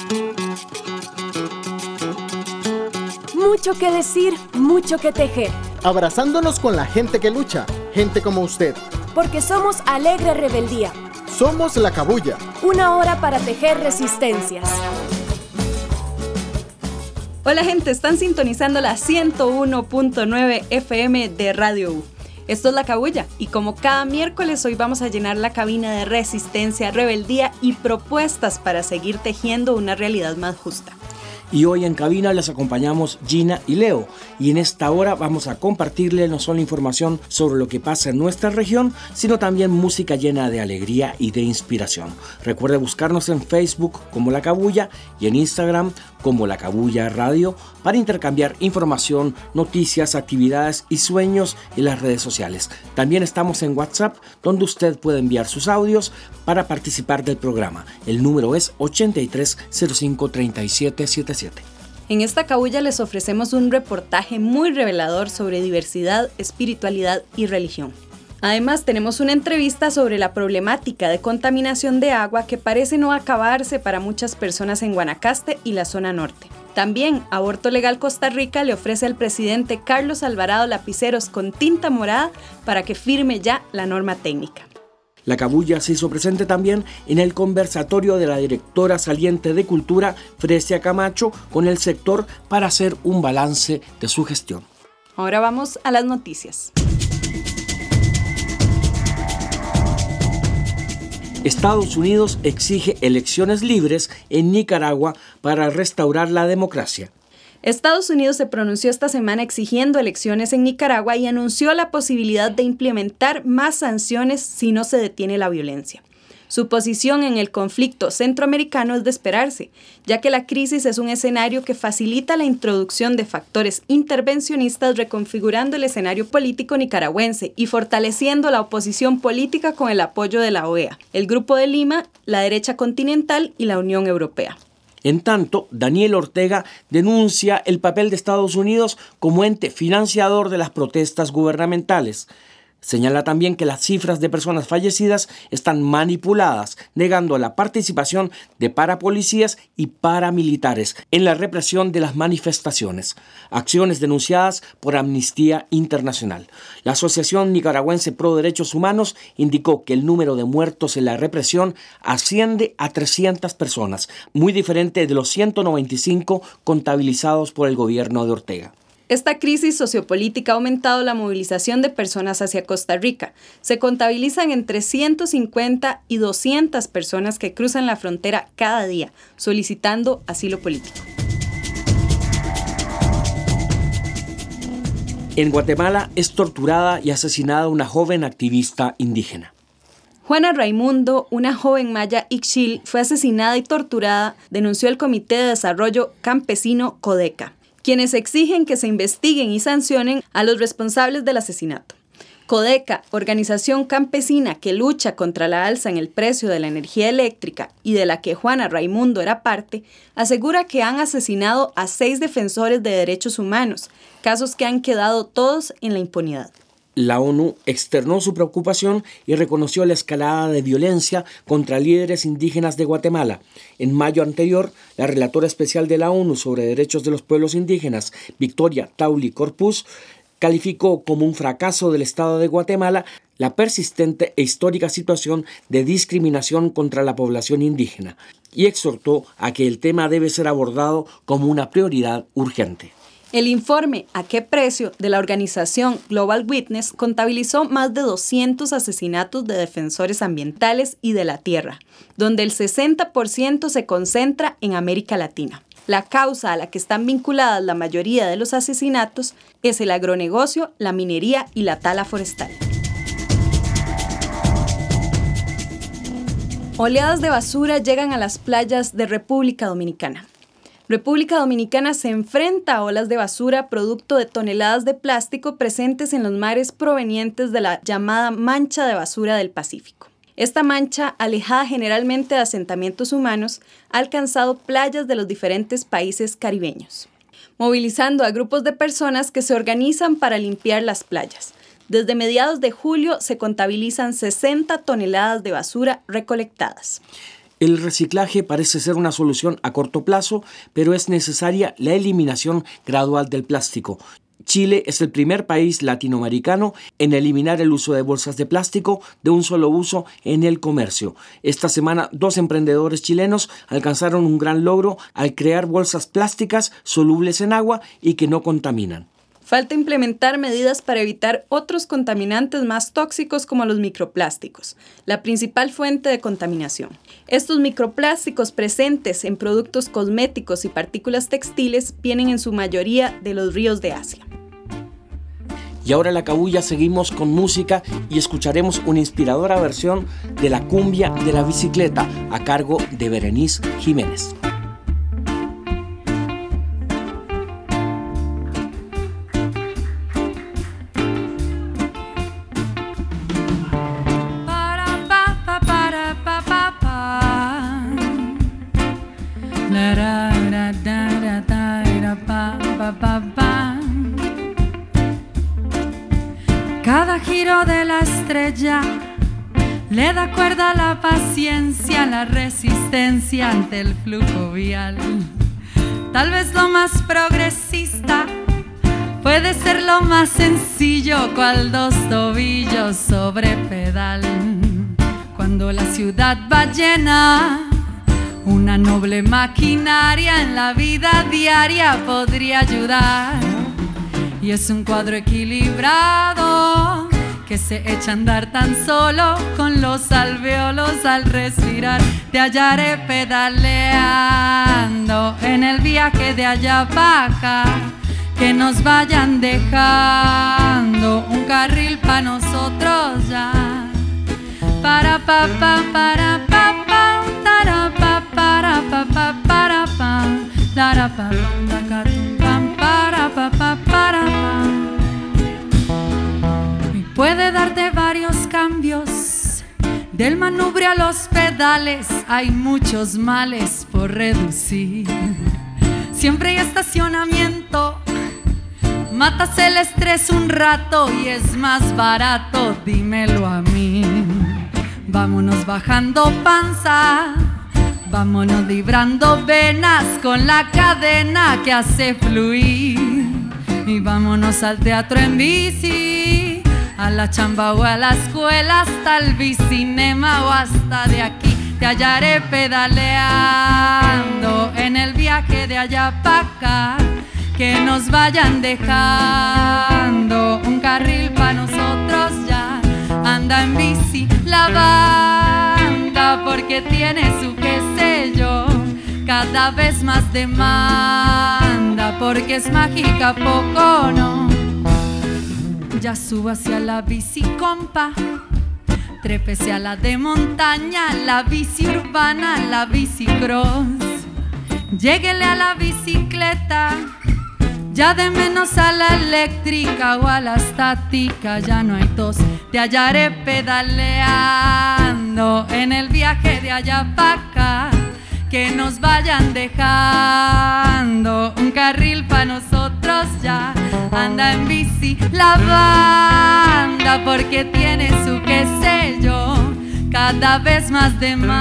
Mucho que decir, mucho que tejer. Abrazándonos con la gente que lucha, gente como usted. Porque somos Alegre Rebeldía. Somos La Cabuya. Una hora para tejer resistencias. Hola gente, están sintonizando la 101.9 FM de Radio U. Esto es La Cabuya y como cada miércoles hoy vamos a llenar la cabina de resistencia, rebeldía y propuestas para seguir tejiendo una realidad más justa. Y hoy en cabina les acompañamos Gina y Leo, y en esta hora vamos a compartirles no solo información sobre lo que pasa en nuestra región, sino también música llena de alegría y de inspiración. Recuerde buscarnos en Facebook como La Cabuya y en Instagram como La Cabuya Radio para intercambiar información, noticias, actividades y sueños en las redes sociales. También estamos en WhatsApp, donde usted puede enviar sus audios para participar del programa. El número es 83053777. En esta cabulla les ofrecemos un reportaje muy revelador sobre diversidad, espiritualidad y religión. Además, tenemos una entrevista sobre la problemática de contaminación de agua que parece no acabarse para muchas personas en Guanacaste y la zona norte. También, Aborto Legal Costa Rica le ofrece al presidente Carlos Alvarado lapiceros con tinta morada para que firme ya la norma técnica. La Cabuya se hizo presente también en el conversatorio de la directora saliente de Cultura, Fresia Camacho, con el sector para hacer un balance de su gestión. Ahora vamos a las noticias. Estados Unidos exige elecciones libres en Nicaragua para restaurar la democracia. Estados Unidos se pronunció esta semana exigiendo elecciones en Nicaragua y anunció la posibilidad de implementar más sanciones si no se detiene la violencia. Su posición en el conflicto centroamericano es de esperarse, ya que la crisis es un escenario que facilita la introducción de factores intervencionistas reconfigurando el escenario político nicaragüense y fortaleciendo la oposición política con el apoyo de la OEA, el Grupo de Lima, la derecha continental y la Unión Europea. En tanto, Daniel Ortega denuncia el papel de Estados Unidos como ente financiador de las protestas gubernamentales. Señala también que las cifras de personas fallecidas están manipuladas, negando la participación de parapolicías y paramilitares en la represión de las manifestaciones, acciones denunciadas por Amnistía Internacional. La Asociación Nicaragüense Pro Derechos Humanos indicó que el número de muertos en la represión asciende a 300 personas, muy diferente de los 195 contabilizados por el gobierno de Ortega. Esta crisis sociopolítica ha aumentado la movilización de personas hacia Costa Rica. Se contabilizan entre 150 y 200 personas que cruzan la frontera cada día, solicitando asilo político. En Guatemala es torturada y asesinada una joven activista indígena. Juana Raimundo, una joven maya ixil, fue asesinada y torturada, denunció el Comité de Desarrollo Campesino Codeca, quienes exigen que se investiguen y sancionen a los responsables del asesinato. Codeca, organización campesina que lucha contra la alza en el precio de la energía eléctrica y de la que Juana Raimundo era parte, asegura que han asesinado a 6 defensores de derechos humanos, casos que han quedado todos en la impunidad. La ONU externó su preocupación y reconoció la escalada de violencia contra líderes indígenas de Guatemala. En mayo anterior, la relatora especial de la ONU sobre derechos de los pueblos indígenas, Victoria Tauli Corpus, calificó como un fracaso del Estado de Guatemala la persistente e histórica situación de discriminación contra la población indígena y exhortó a que el tema debe ser abordado como una prioridad urgente. El informe ¿A qué precio?, de la organización Global Witness contabilizó más de 200 asesinatos de defensores ambientales y de la tierra, donde el 60% se concentra en América Latina. La causa a la que están vinculadas la mayoría de los asesinatos es el agronegocio, la minería y la tala forestal. Oleadas de basura llegan a las playas de República Dominicana. República Dominicana se enfrenta a olas de basura producto de toneladas de plástico presentes en los mares provenientes de la llamada mancha de basura del Pacífico. Esta mancha, alejada generalmente de asentamientos humanos, ha alcanzado playas de los diferentes países caribeños, movilizando a grupos de personas que se organizan para limpiar las playas. Desde mediados de julio se contabilizan 60 toneladas de basura recolectadas. El reciclaje parece ser una solución a corto plazo, pero es necesaria la eliminación gradual del plástico. Chile es el primer país latinoamericano en eliminar el uso de bolsas de plástico de un solo uso en el comercio. Esta semana, 2 emprendedores chilenos alcanzaron un gran logro al crear bolsas plásticas solubles en agua y que no contaminan. Falta implementar medidas para evitar otros contaminantes más tóxicos como los microplásticos, la principal fuente de contaminación. Estos microplásticos presentes en productos cosméticos y partículas textiles vienen en su mayoría de los ríos de Asia. Y ahora en La Cabulla seguimos con música y escucharemos una inspiradora versión de la cumbia de la bicicleta a cargo de Berenice Jiménez. Cada giro de la estrella le da cuerda a la paciencia, la resistencia ante el flujo vial. Tal vez lo más progresista puede ser lo más sencillo, cual 2 tobillos sobre pedal. Cuando la ciudad va llena, una noble maquinaria en la vida diaria podría ayudar. Y es un cuadro equilibrado que se echa a andar tan solo con los alvéolos al respirar. Te hallaré pedaleando en el viaje de allá para acá, que nos vayan dejando un carril para nosotros ya. Para pa pa para pa pa para pa para pa pa para pa para pa para pa pa para pa. Y puede darte varios cambios, del manubrio a los pedales hay muchos males por reducir. Siempre hay estacionamiento, matas el estrés un rato y es más barato, dímelo a mí. Vámonos bajando panza, vámonos librando venas con la cadena que hace fluir. Y vámonos al teatro en bici, a la chamba o a la escuela, hasta el bicinema o hasta de aquí. Te hallaré pedaleando en el viaje de allá para acá, que nos vayan dejando un carril para nosotros ya. Anda en bici la banda porque tiene su qué sé yo, cada vez más demanda porque es mágica, poco no. Ya suba hacia la bici compa, trépese a la de montaña, la bici urbana, la bici cross. Lléguele a la bicicleta, ya de menos a la eléctrica o a la estática, ya no hay tos. Te hallaré pedaleando en el viaje de allá para acá, que nos vayan dejando un carril para nosotros ya. Anda en bici la banda porque tiene su qué sé yo, cada vez más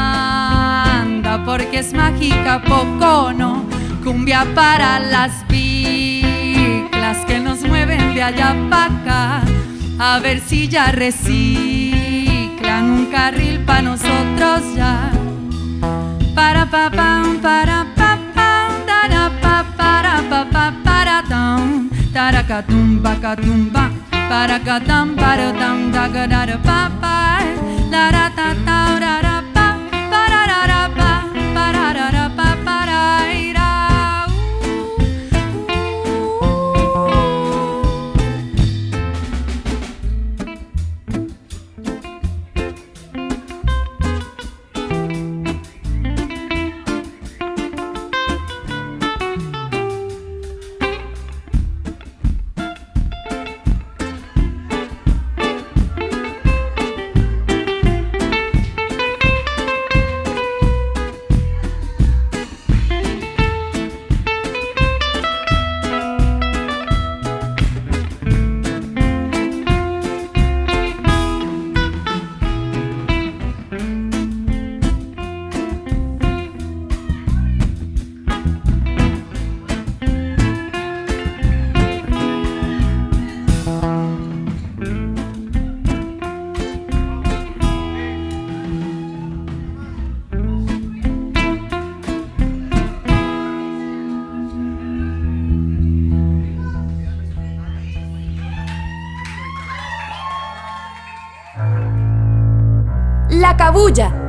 demanda porque es mágica, poco no. Cumbia para las biclas que nos mueven de allá para acá, a ver si ya reciclan un carril para nosotros ya. Para pa pam, para pa pam, para pa para pa pa para tam, taracatumba catumba, para catam para tam dagadara pa pa, la ra ta ta ra ra pa para ra ra pa para ra ra pa para ira.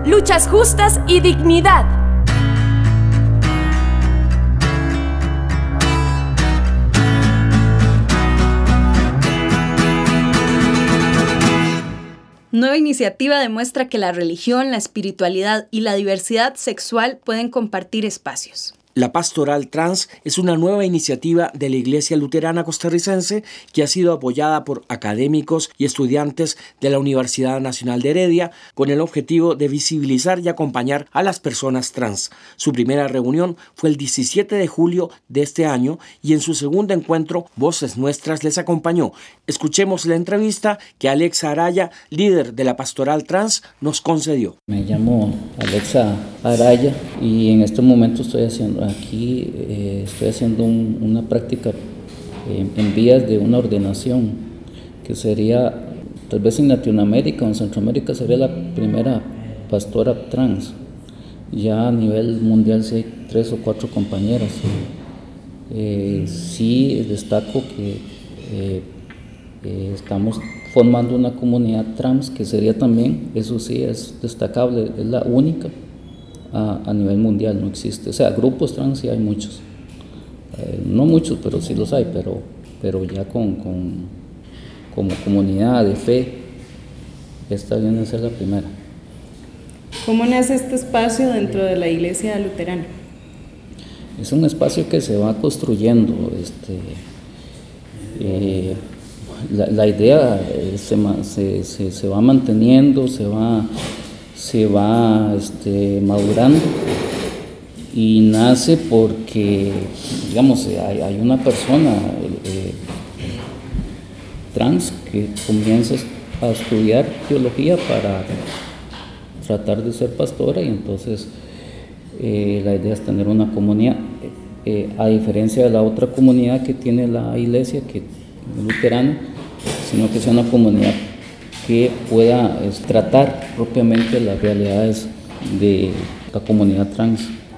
luchas justas y dignidad. Nueva iniciativa demuestra que la religión, la espiritualidad y la diversidad sexual pueden compartir espacios. La Pastoral Trans es una nueva iniciativa de la Iglesia Luterana Costarricense que ha sido apoyada por académicos y estudiantes de la Universidad Nacional de Heredia con el objetivo de visibilizar y acompañar a las personas trans. Su primera reunión fue el 17 de julio de este año y en su segundo encuentro Voces Nuestras les acompañó. Escuchemos la entrevista que Alexa Araya, líder de la Pastoral Trans, nos concedió. Me llamo Alexa Araya y en este momento estoy haciendo una práctica en vías de una ordenación que sería, tal vez en Latinoamérica o en Centroamérica, sería la primera pastora trans. Ya a nivel mundial sí hay 3 o 4 compañeras. Sí destaco que estamos formando una comunidad trans que sería también, eso sí es destacable, es la única a nivel mundial, no existe. O sea, grupos trans sí hay muchos, no muchos, pero sí los hay, pero ya como comunidad de fe, esta viene a ser la primera. ¿Cómo nace este espacio dentro de la Iglesia Luterana? Es un espacio que se va construyendo, la idea se va manteniendo, se va madurando y nace porque, digamos, hay una persona trans que comienza a estudiar teología para tratar de ser pastora y entonces la idea es tener una comunidad, a diferencia de la otra comunidad que tiene la iglesia, que es luterana, sino que sea una comunidad que pueda tratar propiamente las realidades de la comunidad trans.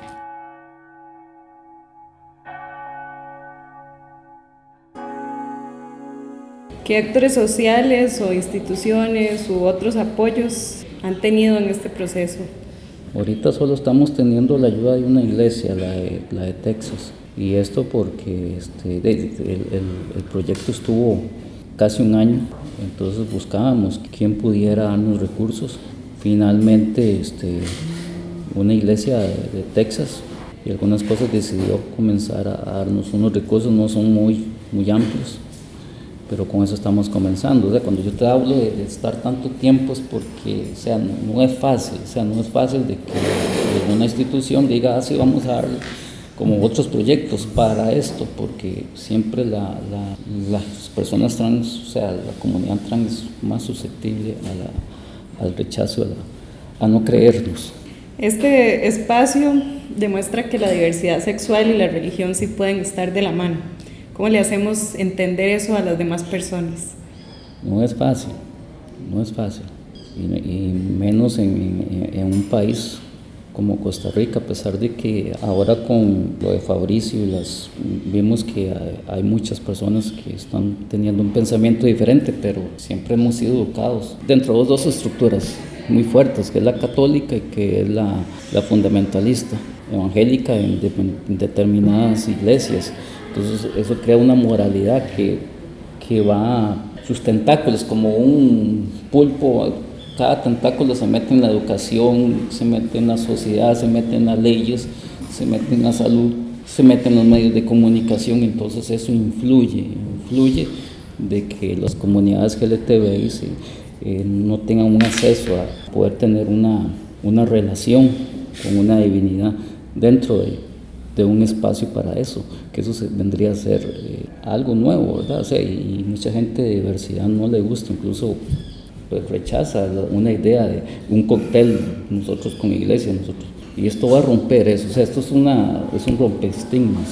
¿Qué actores sociales o instituciones u otros apoyos han tenido en este proceso? Ahorita solo estamos teniendo la ayuda de una iglesia, la de Texas, y esto porque el proyecto estuvo casi un año, entonces buscábamos quién pudiera darnos recursos. Finalmente una iglesia de Texas y algunas cosas decidió comenzar a darnos unos recursos, no son muy amplios, pero con eso estamos comenzando. O sea, cuando yo te hablo de estar tanto tiempo es porque, o sea, no es fácil, no es fácil de que una institución diga, sí, vamos a darle como otros proyectos para esto, porque siempre las personas trans, o sea, la comunidad trans es más susceptible al rechazo, a no creernos. Este espacio demuestra que la diversidad sexual y la religión sí pueden estar de la mano. ¿Cómo le hacemos entender eso a las demás personas? No es fácil, y menos en un país como Costa Rica, a pesar de que ahora con lo de Fabricio vimos que hay muchas personas que están teniendo un pensamiento diferente, pero siempre hemos sido educados dentro de 2 estructuras muy fuertes, que es la católica y que es la fundamentalista, evangélica en determinadas iglesias. Entonces eso crea una moralidad que va, sus tentáculos como un pulpo. Cada tentáculo se mete en la educación, se mete en la sociedad, se mete en las leyes, se mete en la salud, se mete en los medios de comunicación, entonces eso influye de que las comunidades LGTBI no tengan un acceso a poder tener una relación con una divinidad dentro de un espacio para eso, que eso vendría a ser algo nuevo, ¿verdad? O sea, y mucha gente de diversidad no le gusta, incluso pues rechaza una idea de un cóctel, nosotros con iglesia, y esto va a romper eso, o sea, esto es un rompeestigmas.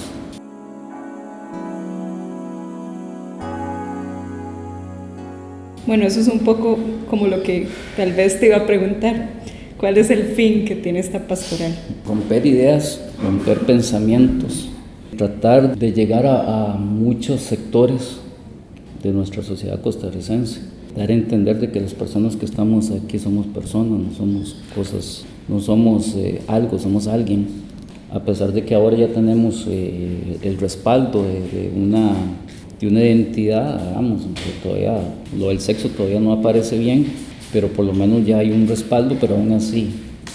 Bueno, eso es un poco como lo que tal vez te iba a preguntar. ¿Cuál es el fin que tiene esta pastoral? Romper ideas, romper pensamientos, tratar de llegar a muchos sectores de nuestra sociedad costarricense. dar a entender de que las personas que estamos aquí somos personas, no somos cosas, no somos algo, somos alguien. A pesar de que ahora ya tenemos el respaldo de una identidad, digamos, todavía lo del sexo todavía no aparece bien, pero por lo menos ya hay un respaldo, pero aún así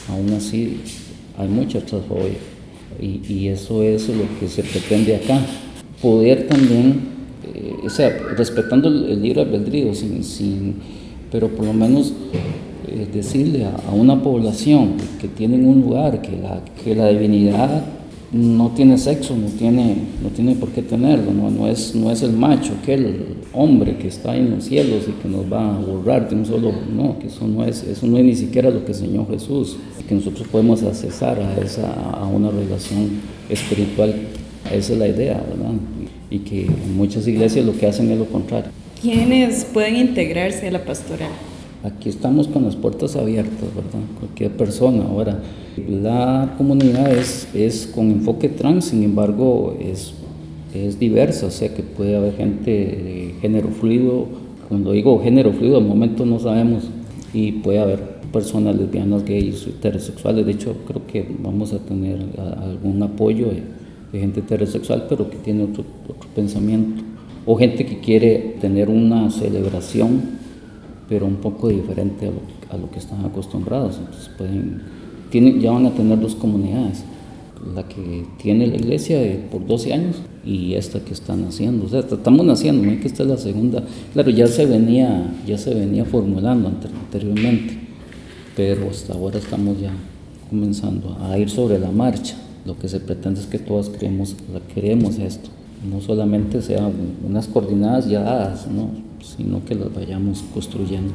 hay mucha transfobia. Y eso es lo que se pretende acá. Poder también, respetando el libre albedrío, pero por lo menos decirle a una población que tiene un lugar, que la divinidad no tiene sexo, no tiene por qué tenerlo, no es el macho, aquel hombre que está en los cielos y que nos va a borrar de un solo, no, que eso no es ni siquiera lo que enseñó Jesús, que nosotros podemos accesar a una relación espiritual, esa es la idea, ¿verdad? Y que en muchas iglesias lo que hacen es lo contrario. ¿Quiénes pueden integrarse a la pastoral? Aquí estamos con las puertas abiertas, ¿verdad? Cualquier persona. Ahora, la comunidad es con enfoque trans, sin embargo, es diversa, o sea que puede haber gente de género fluido. Cuando digo género fluido, al momento no sabemos, y puede haber personas lesbianas, gays, heterosexuales. De hecho, creo que vamos a tener algún apoyo de gente heterosexual, pero que tiene otro pensamiento, o gente que quiere tener una celebración pero un poco diferente a lo que están acostumbrados. Entonces ya van a tener dos comunidades, la que tiene la iglesia por 12 años y esta que están haciendo. O sea, estamos naciendo, ¿no? Que esta es la segunda. Claro, ya se venía formulando anteriormente, pero hasta ahora estamos ya comenzando a ir sobre la marcha. Lo que se pretende es que todas queremos esto, no solamente sean unas coordenadas ya dadas, ¿no? Sino que las vayamos construyendo.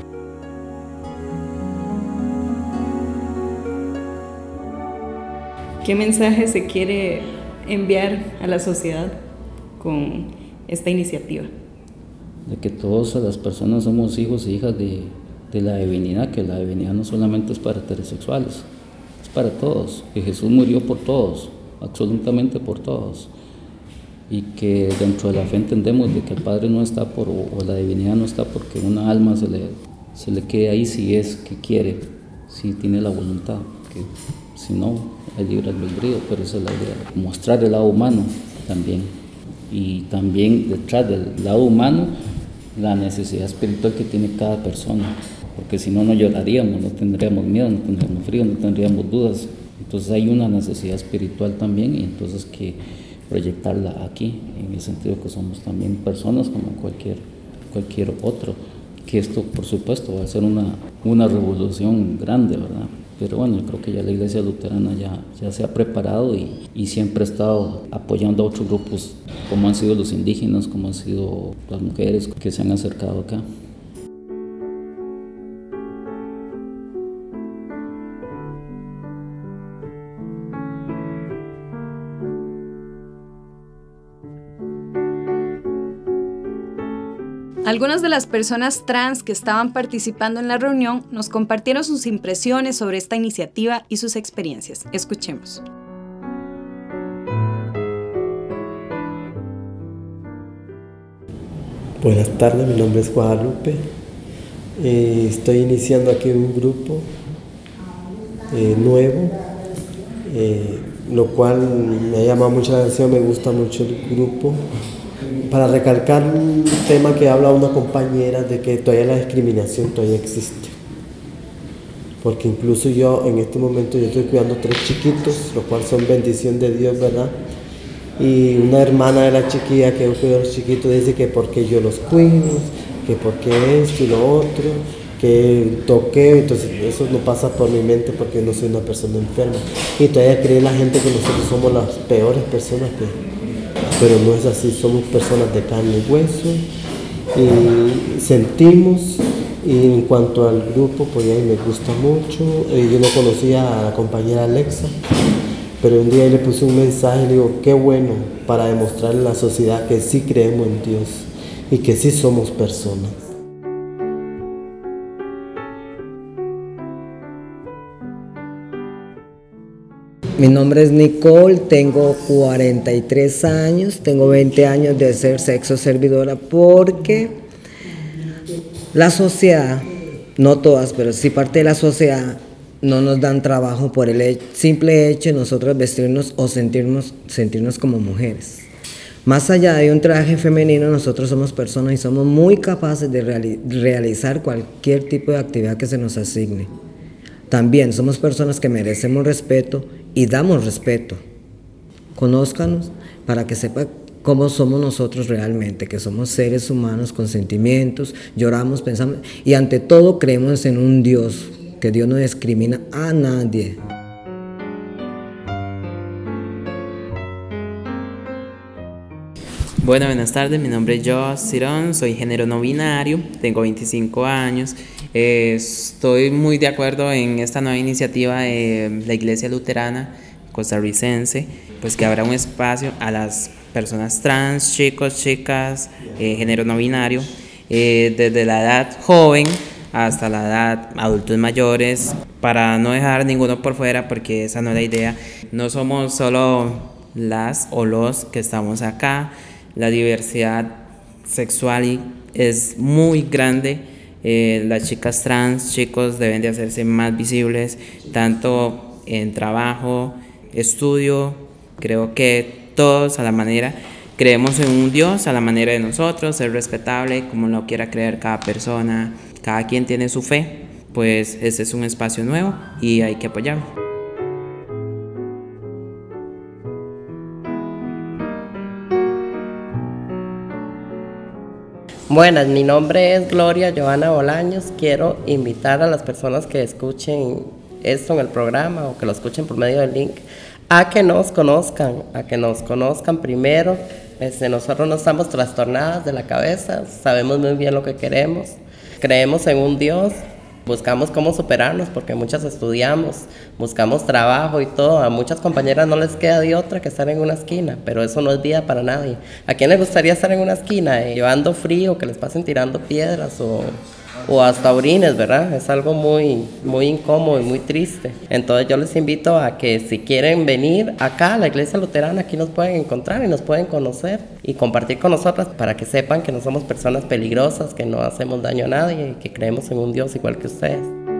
¿Qué mensaje se quiere enviar a la sociedad con esta iniciativa? De que todas las personas somos hijos e hijas de la divinidad, que la divinidad no solamente es para heterosexuales, es para todos, que Jesús murió por todos, absolutamente por todos. Y que dentro de la fe entendemos de que el Padre no está o la divinidad no está porque una alma se le quede ahí si es que quiere, si tiene la voluntad, que si no, hay libre albedrío, pero esa es la idea, mostrar el lado humano también, y también detrás del lado humano la necesidad espiritual que tiene cada persona, porque si no lloraríamos, no tendríamos miedo, no tendríamos frío, no tendríamos dudas. Entonces hay una necesidad espiritual también, y entonces que proyectarla aquí, en el sentido que somos también personas como cualquier otro, que esto por supuesto va a ser una revolución grande, ¿verdad? Pero bueno, yo creo que ya la Iglesia Luterana ya se ha preparado y siempre ha estado apoyando a otros grupos, como han sido los indígenas, como han sido las mujeres que se han acercado acá. Algunas de las personas trans que estaban participando en la reunión nos compartieron sus impresiones sobre esta iniciativa y sus experiencias. Escuchemos. Buenas tardes, mi nombre es Guadalupe. Estoy iniciando aquí un grupo nuevo, lo cual me ha llamado mucho la atención, me gusta mucho el grupo. Para recalcar un tema que habla una compañera de que todavía la discriminación todavía existe. Porque incluso yo en este momento yo estoy cuidando 3 chiquitos, los cuales son bendición de Dios, ¿verdad? Y una hermana de la chiquilla que yo cuido a los chiquitos dice que porque yo los cuido, que porque esto y lo otro, que toqueo, entonces eso no pasa por mi mente porque yo no soy una persona enferma. Y todavía cree la gente que nosotros somos las peores personas pero no es así, somos personas de carne y hueso y sentimos. Y en cuanto al grupo, pues a mí me gusta mucho. Yo no conocía a la compañera Alexa, pero un día le puse un mensaje y le digo, qué bueno, para demostrarle a la sociedad que sí creemos en Dios y que sí somos personas. Mi nombre es Nicole, tengo 43 años, tengo 20 años de ser sexo servidora porque la sociedad, no todas, pero sí parte de la sociedad, no nos dan trabajo por el simple hecho de nosotros vestirnos o sentirnos como mujeres. Más allá de un traje femenino, nosotros somos personas y somos muy capaces de realizar cualquier tipo de actividad que se nos asigne. También somos personas que merecemos respeto y damos respeto. Conózcanos para que sepan cómo somos nosotros realmente, que somos seres humanos con sentimientos, lloramos, pensamos y ante todo creemos en un Dios, que Dios no discrimina a nadie. Bueno, buenas tardes, mi nombre es Joss Cirón, soy género no binario, tengo 25 años, estoy muy de acuerdo en esta nueva iniciativa de la Iglesia Luterana costarricense, pues que habrá un espacio a las personas trans, chicos, chicas, género no binario, desde la edad joven hasta la edad adultos mayores, para no dejar ninguno por fuera, porque esa no es la idea. No somos solo las o los que estamos acá. La diversidad sexual es muy grande. Las chicas trans, chicos, deben de hacerse más visibles, tanto en trabajo, estudio. Creo que todos a la manera, creemos en un Dios a la manera de nosotros, es respetable como lo quiera creer cada persona, cada quien tiene su fe, pues este es un espacio nuevo y hay que apoyarlo. Buenas, mi nombre es Gloria Johanna Bolaños. Quiero invitar a las personas que escuchen esto en el programa o que lo escuchen por medio del link a que nos conozcan primero. Nosotros no estamos trastornadas de la cabeza, sabemos muy bien lo que queremos, creemos en un Dios, buscamos cómo superarnos porque muchas estudiamos, buscamos trabajo y todo. A muchas compañeras no les queda de otra que estar en una esquina, pero eso no es vida para nadie. ¿A quién les gustaría estar en una esquina llevando frío, que les pasen tirando piedras o hasta orines, verdad? Es algo muy, muy incómodo y muy triste. Entonces yo les invito a que si quieren venir acá a la Iglesia Luterana, aquí nos pueden encontrar y nos pueden conocer y compartir con nosotras para que sepan que no somos personas peligrosas, que no hacemos daño a nadie y que creemos en un Dios igual que ustedes.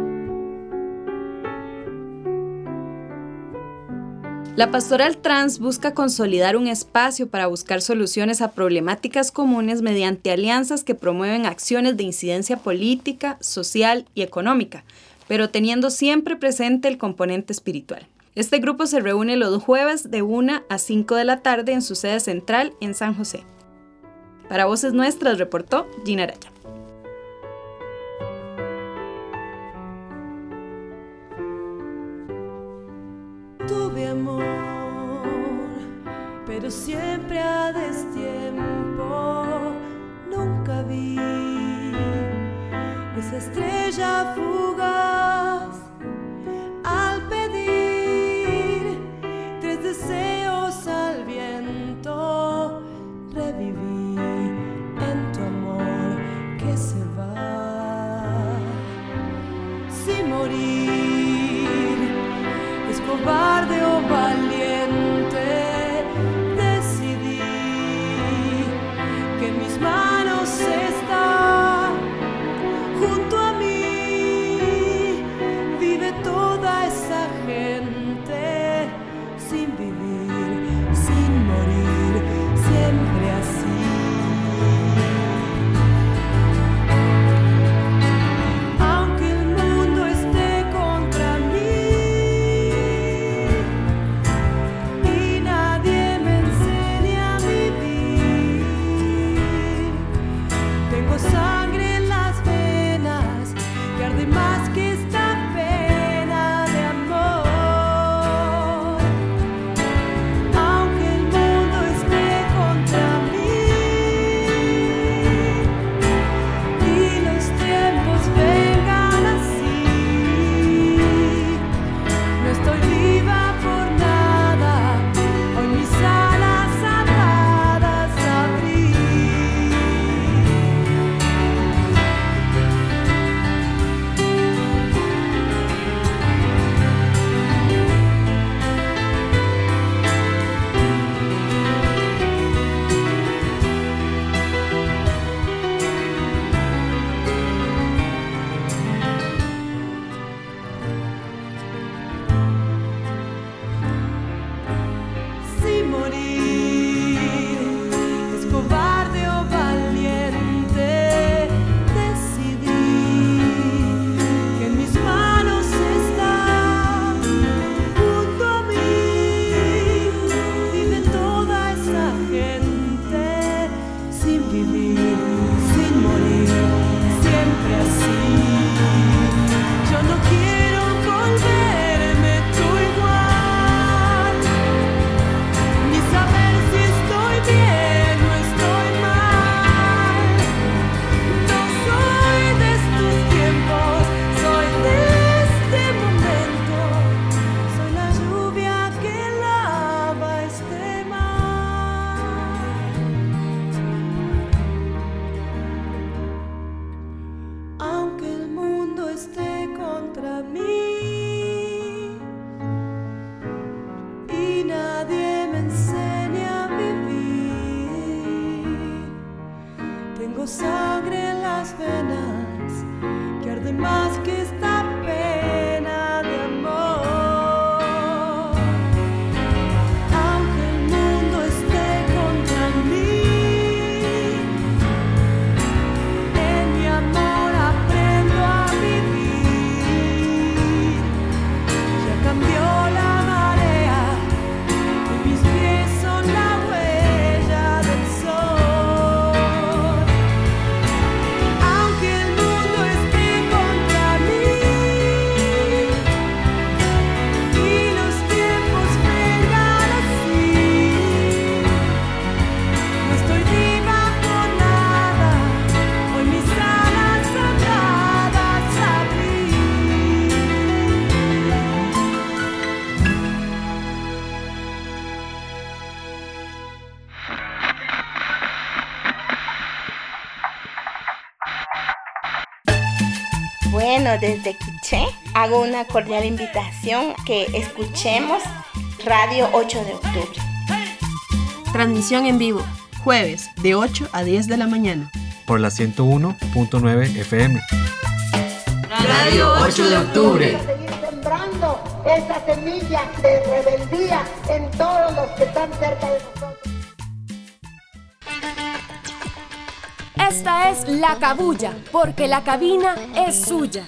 La Pastoral Trans busca consolidar un espacio para buscar soluciones a problemáticas comunes mediante alianzas que promueven acciones de incidencia política, social y económica, pero teniendo siempre presente el componente espiritual. Este grupo se reúne los jueves de 1 a 5 de la tarde en su sede central en San José. Para Voces Nuestras reportó Gina Araya. Tuve amor, pero siempre a destiempo. Nunca vi esa estrella fugaz. Al pedir 3 deseos al viento, reviví en tu amor que se va. Sin morir, es cobarde o valiente, decidí que en mis manos está. Junto a mí vive toda esa gente, sin vivir, sin morir, siempre así. Aunque el mundo esté contra mí y nadie me enseñe a vivir, tengo sangre en las venas que arde más que esta pena de amor. Aunque el mundo esté contra mí Bueno, desde Quiché hago una cordial invitación que escuchemos Radio 8 de Octubre. Transmisión en vivo, jueves de 8 a 10 de la mañana. Por la 101.9 FM. Radio 8 de Octubre. Seguir sembrando esa semilla de rebeldía en todos los que están cerca de nosotros. Esta es La Cabulla, porque la cabina es suya.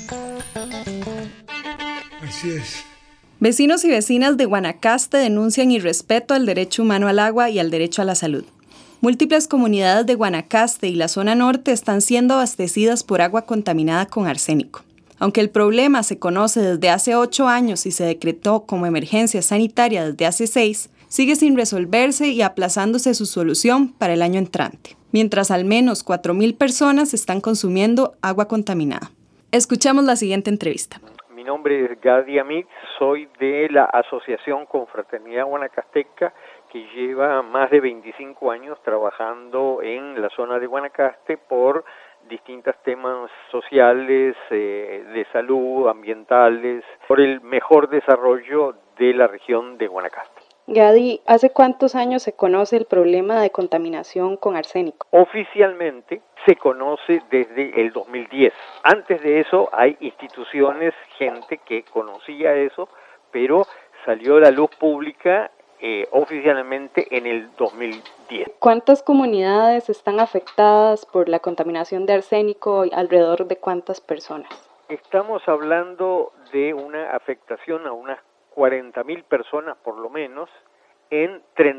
Así es. Vecinos y vecinas de Guanacaste denuncian irrespeto al derecho humano al agua y al derecho a la salud. Múltiples comunidades de Guanacaste y la zona norte están siendo abastecidas por agua contaminada con arsénico. Aunque el problema se conoce desde hace 8 años y se decretó como emergencia sanitaria desde hace 6, sigue sin resolverse y aplazándose su solución para el año entrante, mientras al menos 4.000 personas están consumiendo agua contaminada. Escuchamos la siguiente entrevista. Mi nombre es Gadi Amit, soy de la Asociación Confraternidad Guanacasteca, que lleva más de 25 años trabajando en la zona de Guanacaste por distintos temas sociales, de salud, ambientales, por el mejor desarrollo de la región de Guanacaste. Gadi, ¿hace cuántos años se conoce el problema de contaminación con arsénico? Oficialmente se conoce desde el 2010. Antes de eso hay instituciones, gente que conocía eso, pero salió a la luz pública oficialmente en el 2010. ¿Cuántas comunidades están afectadas por la contaminación de arsénico y alrededor de cuántas personas? Estamos hablando de una afectación a unas 40.000 personas por lo menos en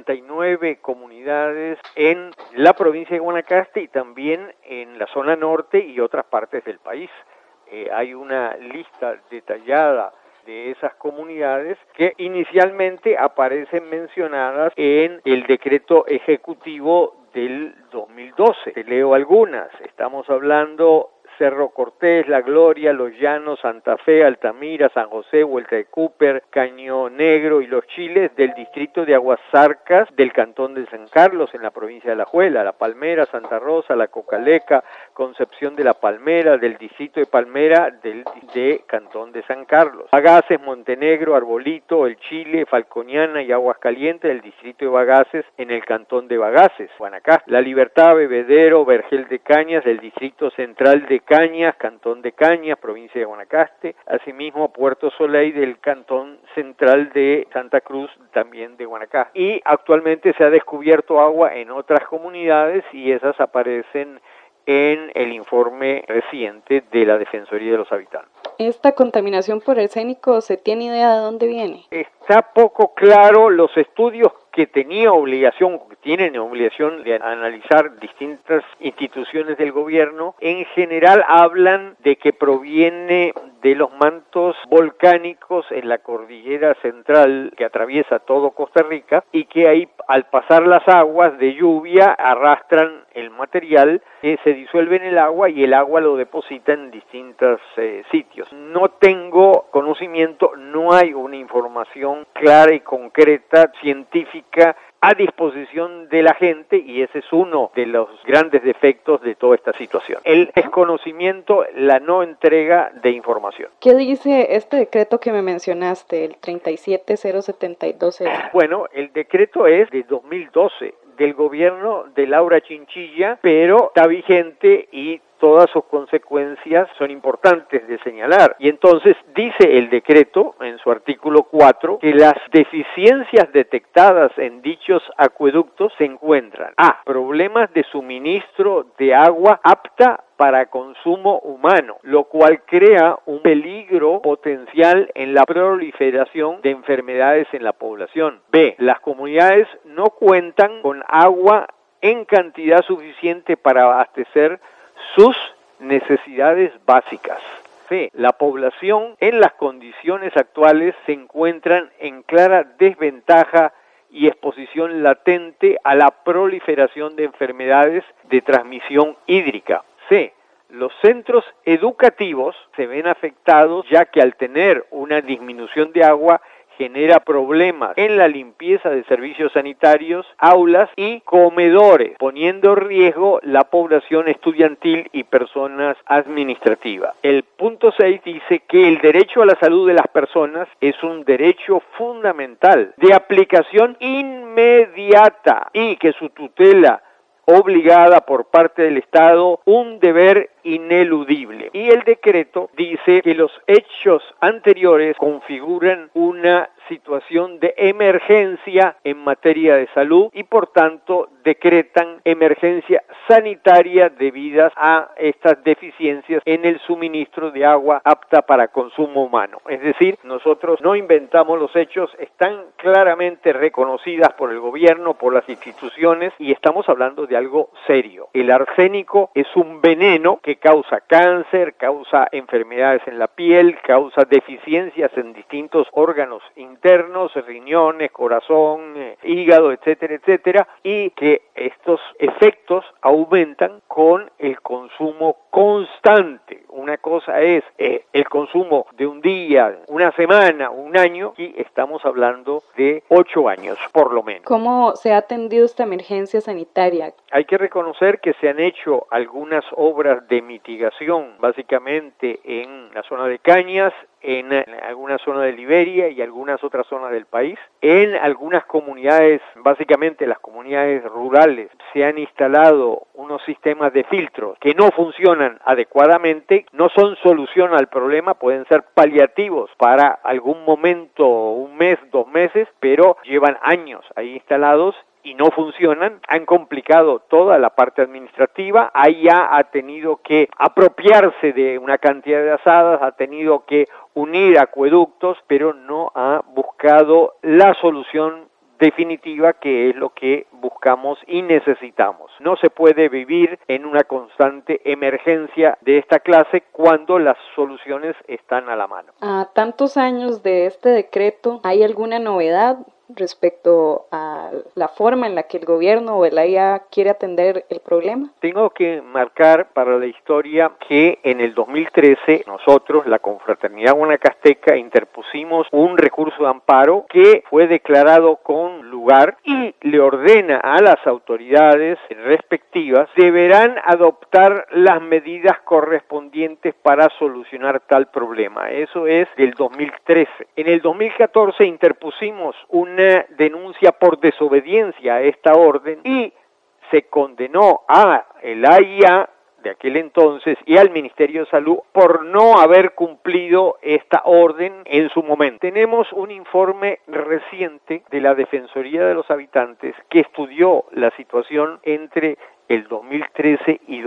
39 comunidades en la provincia de Guanacaste y también en la zona norte y otras partes del país. Hay una lista detallada de esas comunidades que inicialmente aparecen mencionadas en el decreto ejecutivo del 2012. Te leo algunas. Estamos hablando Cerro Cortés, La Gloria, Los Llanos, Santa Fe, Altamira, San José, Vuelta de Cúper, Caño Negro y Los Chiles del distrito de Aguasarcas del cantón de San Carlos en la provincia de Alajuela, La Palmera, Santa Rosa, La Cocaleca, Concepción de la Palmera del distrito de Palmera de cantón de San Carlos, Bagaces, Montenegro, Arbolito, El Chile, Falconiana y Aguascalientes del distrito de Bagaces en el cantón de Bagaces, Guanacaste, La Libertad, Bebedero, Vergel de Cañas del distrito central de Cañas, cantón de Cañas, provincia de Guanacaste, asimismo Puerto Soleil del cantón central de Santa Cruz, también de Guanacaste. Y actualmente se ha descubierto agua en otras comunidades y esas aparecen en el informe reciente de la Defensoría de los Habitantes. ¿Esta contaminación por arsénico se tiene idea de dónde viene? Está poco claro. Los estudios que tienen obligación de analizar distintas instituciones del gobierno, en general hablan de que proviene de los mantos volcánicos en la cordillera central que atraviesa todo Costa Rica y que ahí al pasar las aguas de lluvia arrastran el material que se disuelve en el agua y el agua lo deposita en distintos sitios. No tengo conocimiento, no hay una información clara y concreta, científica, a disposición de la gente y ese es uno de los grandes defectos de toda esta situación. El desconocimiento, la no entrega de información. ¿Qué dice este decreto que me mencionaste, el 37072? Bueno, el decreto es de 2012, del gobierno de Laura Chinchilla, pero está vigente y todas sus consecuencias son importantes de señalar. Y entonces dice el decreto, en su artículo 4, que las deficiencias detectadas en dichos acueductos se encuentran: A. Problemas de suministro de agua apta para consumo humano, lo cual crea un peligro potencial en la proliferación de enfermedades en la población. B. Las comunidades no cuentan con agua en cantidad suficiente para abastecer sus necesidades básicas. C. La población en las condiciones actuales se encuentran en clara desventaja y exposición latente a la proliferación de enfermedades de transmisión hídrica. C. Los centros educativos se ven afectados ya que al tener una disminución de agua genera problemas en la limpieza de servicios sanitarios, aulas y comedores, poniendo en riesgo la población estudiantil y personas administrativas. El punto 6 dice que el derecho a la salud de las personas es un derecho fundamental de aplicación inmediata y que su tutela obligada por parte del Estado un deber ineludible. Y el decreto dice que los hechos anteriores configuran una situación de emergencia en materia de salud y por tanto decretan emergencia sanitaria debidas a estas deficiencias en el suministro de agua apta para consumo humano. Es decir, nosotros no inventamos los hechos, están claramente reconocidas por el gobierno, por las instituciones y estamos hablando de algo serio. El arsénico es un veneno que causa cáncer, causa enfermedades en la piel, causa deficiencias en distintos órganos internos, riñones, corazón, hígado, etcétera, etcétera, y que estos efectos aumentan con el consumo constante. Una cosa es el consumo de un día, una semana, un año, y estamos hablando de 8 años, por lo menos. ¿Cómo se ha atendido esta emergencia sanitaria? Hay que reconocer que se han hecho algunas obras de mitigación, básicamente en la zona de Cañas, en alguna zona de Liberia y algunas otras zonas del país. En algunas comunidades, básicamente las comunidades rurales, se han instalado unos sistemas de filtros que no funcionan adecuadamente, no son solución al problema, pueden ser paliativos para algún momento, un mes, 2 meses, pero llevan años ahí instalados y no funcionan, han complicado toda la parte administrativa, ya ha tenido que apropiarse de una cantidad de asadas, ha tenido que unir acueductos, pero no ha buscado la solución definitiva que es lo que buscamos y necesitamos. No se puede vivir en una constante emergencia de esta clase cuando las soluciones están a la mano. A tantos años de este decreto, ¿hay alguna novedad respecto a la forma en la que el gobierno o el AIA quiere atender el problema? Tengo que marcar para la historia que en el 2013 nosotros, la Confraternidad Guanacasteca, interpusimos un recurso de amparo que fue declarado con lugar y le ordena a las autoridades respectivas deberán adoptar las medidas correspondientes para solucionar tal problema. Eso es del 2013. En el 2014 interpusimos una denuncia por desobediencia a esta orden y se condenó a el AIA de aquel entonces y al Ministerio de Salud por no haber cumplido esta orden en su momento. Tenemos un informe reciente de la Defensoría de los Habitantes que estudió la situación entre el 2013 y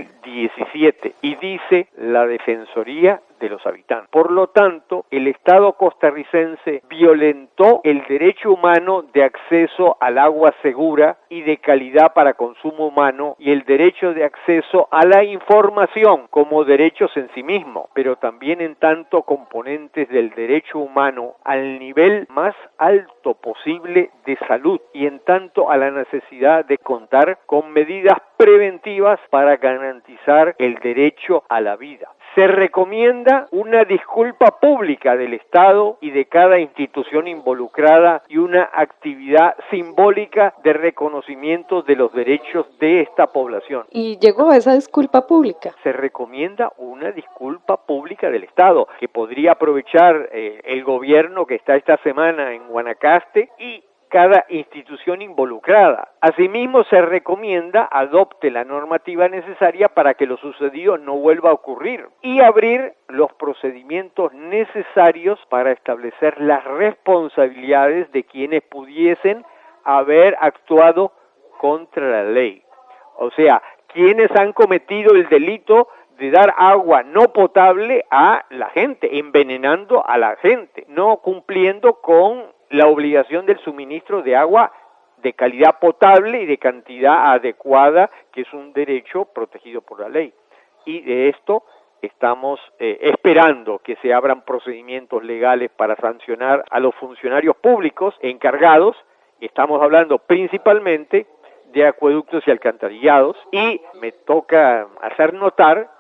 2017 y dice la Defensoría de los Habitantes. Por lo tanto, el Estado costarricense violentó el derecho humano de acceso al agua segura y de calidad para consumo humano y el derecho de acceso a la información como derechos en sí mismo, pero también en tanto componentes del derecho humano al nivel más alto posible de salud y en tanto a la necesidad de contar con medidas preventivas para garantizar el derecho a la vida. Se recomienda una disculpa pública del Estado y de cada institución involucrada y una actividad simbólica de reconocimiento de los derechos de esta población. ¿Y llegó esa disculpa pública? Se recomienda una disculpa pública del Estado que podría aprovechar el gobierno que está esta semana en Guanacaste y cada institución involucrada. Asimismo, se recomienda adopte la normativa necesaria para que lo sucedido no vuelva a ocurrir y abrir los procedimientos necesarios para establecer las responsabilidades de quienes pudiesen haber actuado contra la ley. O sea, quienes han cometido el delito de dar agua no potable a la gente, envenenando a la gente, no cumpliendo con la obligación del suministro de agua de calidad potable y de cantidad adecuada, que es un derecho protegido por la ley. Y de esto estamos esperando que se abran procedimientos legales para sancionar a los funcionarios públicos encargados. Estamos hablando principalmente de acueductos y alcantarillados y me toca hacer notar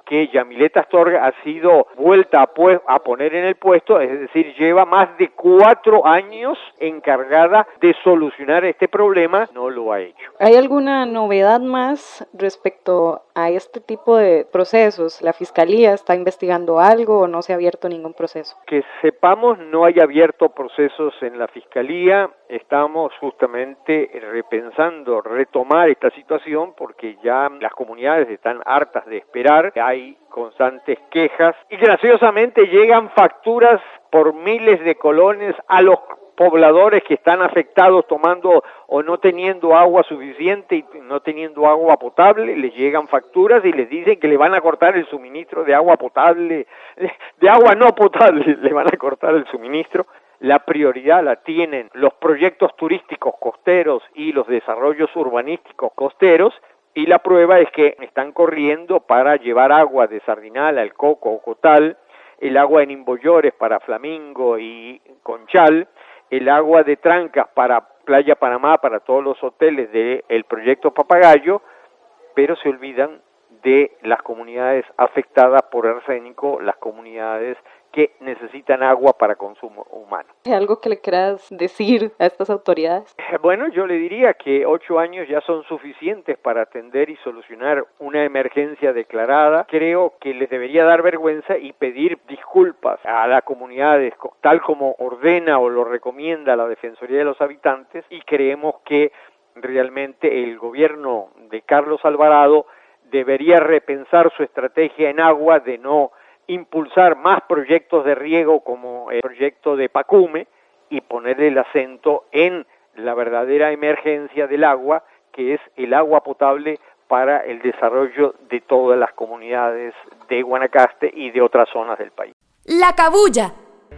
que Yamilet Astorga ha sido vuelta a poner en el puesto, es decir, lleva más de 4 años encargada de solucionar este problema, no lo ha hecho. ¿Hay alguna novedad más respecto a este tipo de procesos? ¿La Fiscalía está investigando algo o no se ha abierto ningún proceso? Que sepamos, no hay abierto procesos en la Fiscalía. Estamos justamente repensando retomar esta situación porque ya las comunidades están hartas de esperar, hay constantes quejas y graciosamente llegan facturas por miles de colones a los pobladores que están afectados tomando o no teniendo agua suficiente y no teniendo agua potable, les llegan facturas y les dicen que le van a cortar el suministro de agua potable, de agua no potable, le van a cortar el suministro. La prioridad la tienen los proyectos turísticos costeros y los desarrollos urbanísticos costeros, y la prueba es que están corriendo para llevar agua de Sardinal al Coco o Cotal, el agua en Imbollores para Flamingo y Conchal, el agua de Trancas para Playa Panamá, para todos los hoteles del proyecto Papagayo, pero se olvidan de las comunidades afectadas por arsénico, las comunidades que necesitan agua para consumo humano. ¿Hay algo que le quieras decir a estas autoridades? Bueno, yo le diría que 8 años ya son suficientes para atender y solucionar una emergencia declarada. Creo que les debería dar vergüenza y pedir disculpas a las comunidades, tal como ordena o lo recomienda la Defensoría de los Habitantes, y creemos que realmente el gobierno de Carlos Alvarado debería repensar su estrategia en agua de no impulsar más proyectos de riego como el proyecto de Pacume y poner el acento en la verdadera emergencia del agua, que es el agua potable para el desarrollo de todas las comunidades de Guanacaste y de otras zonas del país. La cabulla.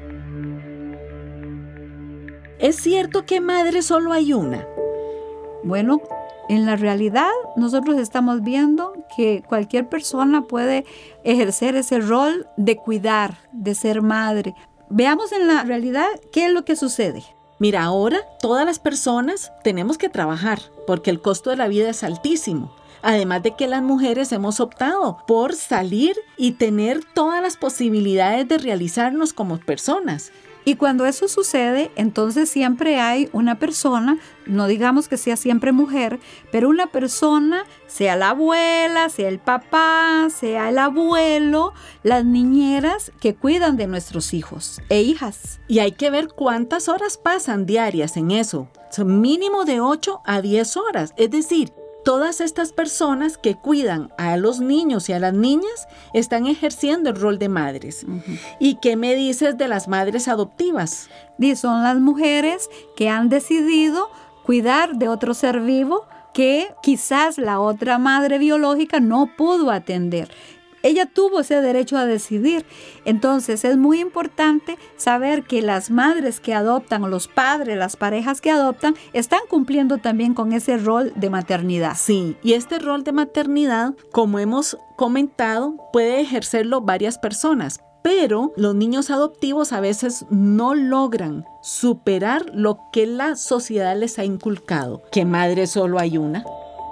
¿Es cierto que madre solo hay una? Bueno, en la realidad nosotros estamos viendo que cualquier persona puede ejercer ese rol de cuidar, de ser madre. Veamos en la realidad qué es lo que sucede. Mira, ahora todas las personas tenemos que trabajar porque el costo de la vida es altísimo. Además de que las mujeres hemos optado por salir y tener todas las posibilidades de realizarnos como personas. Y cuando eso sucede, entonces siempre hay una persona, no digamos que sea siempre mujer, pero una persona, sea la abuela, sea el papá, sea el abuelo, las niñeras que cuidan de nuestros hijos e hijas. Y hay que ver cuántas horas pasan diarias en eso. Son mínimo de 8 a 10 horas, es decir, todas estas personas que cuidan a los niños y a las niñas están ejerciendo el rol de madres. Uh-huh. ¿Y qué me dices de las madres adoptivas? Son las mujeres que han decidido cuidar de otro ser vivo que quizás la otra madre biológica no pudo atender. Ella tuvo ese derecho a decidir. Entonces es muy importante saber que las madres que adoptan o los padres, las parejas que adoptan, están cumpliendo también con ese rol de maternidad. Sí, y este rol de maternidad, como hemos comentado, puede ejercerlo varias personas. Pero los niños adoptivos a veces no logran superar lo que la sociedad les ha inculcado. ¿Que madre solo hay una?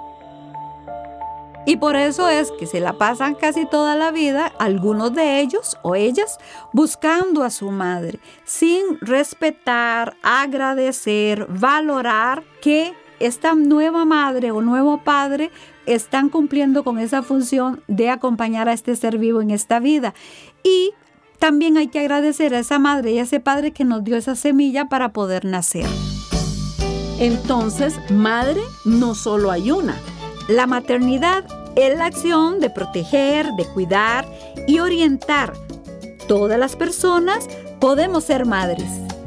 Y por eso es que se la pasan casi toda la vida, algunos de ellos o ellas, buscando a su madre, sin respetar, agradecer, valorar que esta nueva madre o nuevo padre están cumpliendo con esa función de acompañar a este ser vivo en esta vida. Y también hay que agradecer a esa madre y a ese padre que nos dio esa semilla para poder nacer. Entonces, madre no solo hay una. La maternidad es la acción de proteger, de cuidar y orientar. Todas las personas podemos ser madres.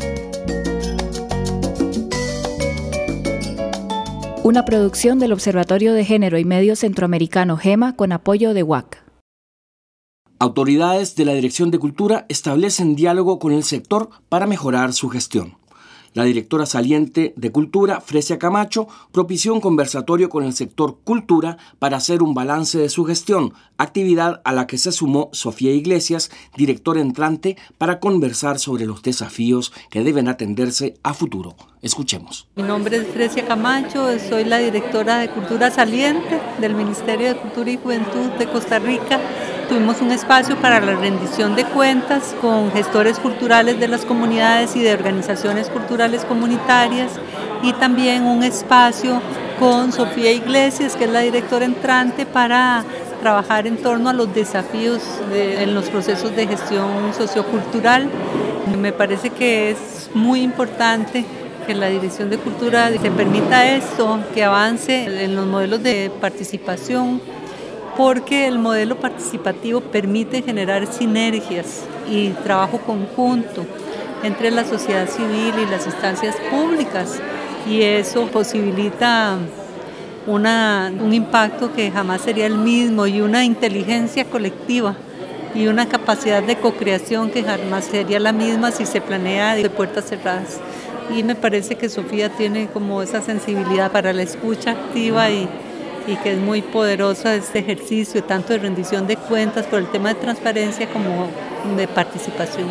Una producción del Observatorio de Género y Medio Centroamericano GEMA con apoyo de UAC. Autoridades de la Dirección de Cultura establecen diálogo con el sector para mejorar su gestión. La directora saliente de Cultura, Fresia Camacho, propició un conversatorio con el sector Cultura para hacer un balance de su gestión, actividad a la que se sumó Sofía Iglesias, directora entrante, para conversar sobre los desafíos que deben atenderse a futuro. Escuchemos. Mi nombre es Fresia Camacho, soy la directora de Cultura saliente del Ministerio de Cultura y Juventud de Costa Rica Tuvimos un espacio para la rendición de cuentas con gestores culturales de las comunidades y de organizaciones culturales comunitarias, y también un espacio con Sofía Iglesias, que es la directora entrante, para trabajar en torno a los desafíos en los procesos de gestión sociocultural. Me parece que es muy importante que la Dirección de Cultura se permita esto, que avance en los modelos de participación, porque el modelo participativo permite generar sinergias y trabajo conjunto entre la sociedad civil y las instancias públicas, y eso posibilita un impacto que jamás sería el mismo, y una inteligencia colectiva y una capacidad de co-creación que jamás sería la misma si se planea de puertas cerradas. Y me parece que Sofía tiene como esa sensibilidad para la escucha activa y que es muy poderosa este ejercicio, tanto de rendición de cuentas por el tema de transparencia como de participación.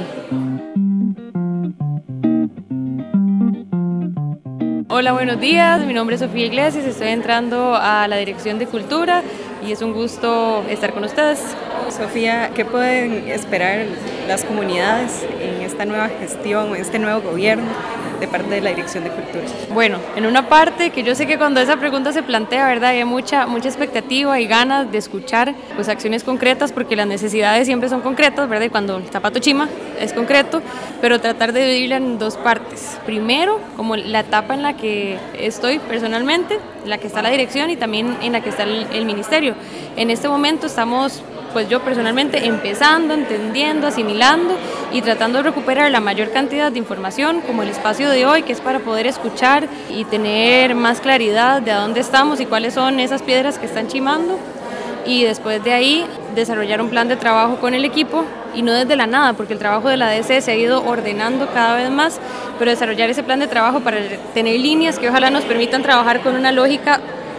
Hola, buenos días, mi nombre es Sofía Iglesias, estoy entrando a la Dirección de Cultura y es un gusto estar con ustedes. Sofía, ¿qué pueden esperar las comunidades en esta nueva gestión, en este nuevo gobierno de parte de la Dirección de Cultura? Bueno, en una parte que yo sé que cuando esa pregunta se plantea, ¿verdad?, hay mucha expectativa y ganas de escuchar pues acciones concretas, porque las necesidades siempre son concretas, ¿verdad? Y cuando el zapato chima es concreto, pero tratar de dividirla en dos partes. Primero, como la etapa en la que estoy personalmente, en la que está la dirección y también en la que está el ministerio. En este momento estamos, pues yo personalmente, empezando, entendiendo, asimilando y tratando de recuperar la mayor cantidad de información, como el espacio de hoy, que es para poder escuchar y tener más claridad de a dónde estamos y cuáles son esas piedras que están chimando, y después de ahí desarrollar un plan de trabajo con el equipo, y no desde la nada, porque el trabajo de la DC se ha ido ordenando cada vez más, pero desarrollar ese plan de trabajo para tener líneas que ojalá nos permitan trabajar con una lógica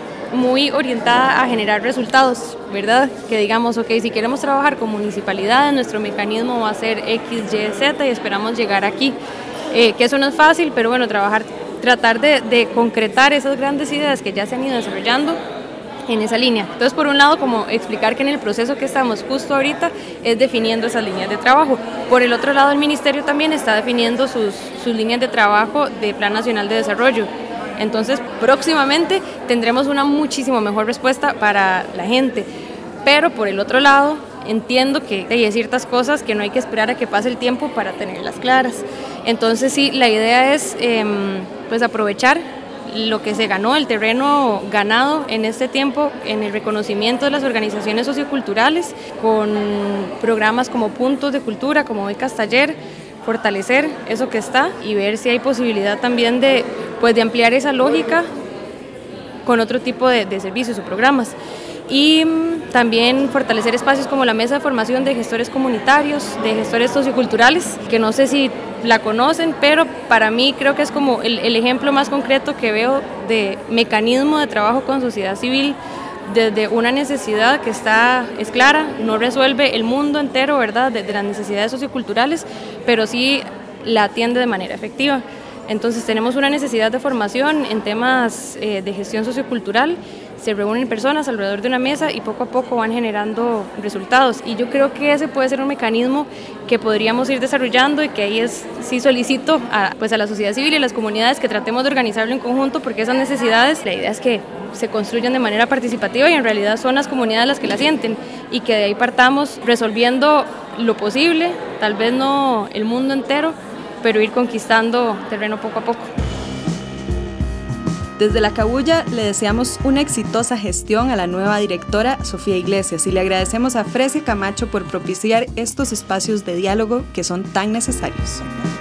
muy orientada a generar resultados, ¿verdad? Que digamos, ok, si queremos trabajar con municipalidades, nuestro mecanismo va a ser X, Y, Z y esperamos llegar aquí. Que eso no es fácil, pero bueno, tratar de concretar esas grandes ideas que ya se han ido desarrollando en esa línea. Entonces, por un lado, como explicar que en el proceso que estamos justo ahorita es definiendo esas líneas de trabajo. Por el otro lado, el Ministerio también está definiendo sus líneas de trabajo de Plan Nacional de Desarrollo. Entonces, próximamente tendremos una muchísimo mejor respuesta para la gente. Pero por el otro lado, entiendo que hay ciertas cosas que no hay que esperar a que pase el tiempo para tenerlas claras. Entonces, sí, la idea es pues aprovechar lo que se ganó, el terreno ganado en este tiempo, en el reconocimiento de las organizaciones socioculturales, con programas como Puntos de Cultura, como Becas Taller, fortalecer eso que está y ver si hay posibilidad también de ampliar esa lógica con otro tipo de servicios o programas. Y también fortalecer espacios como la mesa de formación de gestores comunitarios, de gestores socioculturales, que no sé si la conocen, pero para mí creo que es como el ejemplo más concreto que veo de mecanismo de trabajo con sociedad civil, desde una necesidad que es clara, no resuelve el mundo entero, ¿verdad?, de las necesidades socioculturales, pero sí la atiende de manera efectiva. Entonces tenemos una necesidad de formación en temas de gestión sociocultural, se reúnen personas alrededor de una mesa y poco a poco van generando resultados, y yo creo que ese puede ser un mecanismo que podríamos ir desarrollando, y que ahí sí solicito a la sociedad civil y a las comunidades que tratemos de organizarlo en conjunto, porque esas necesidades, la idea es que se construyan de manera participativa y en realidad son las comunidades las que la sienten, y que de ahí partamos resolviendo lo posible, tal vez no el mundo entero, pero ir conquistando terreno poco a poco. Desde La Cabulla le deseamos una exitosa gestión a la nueva directora Sofía Iglesias, y le agradecemos a Fresia Camacho por propiciar estos espacios de diálogo que son tan necesarios.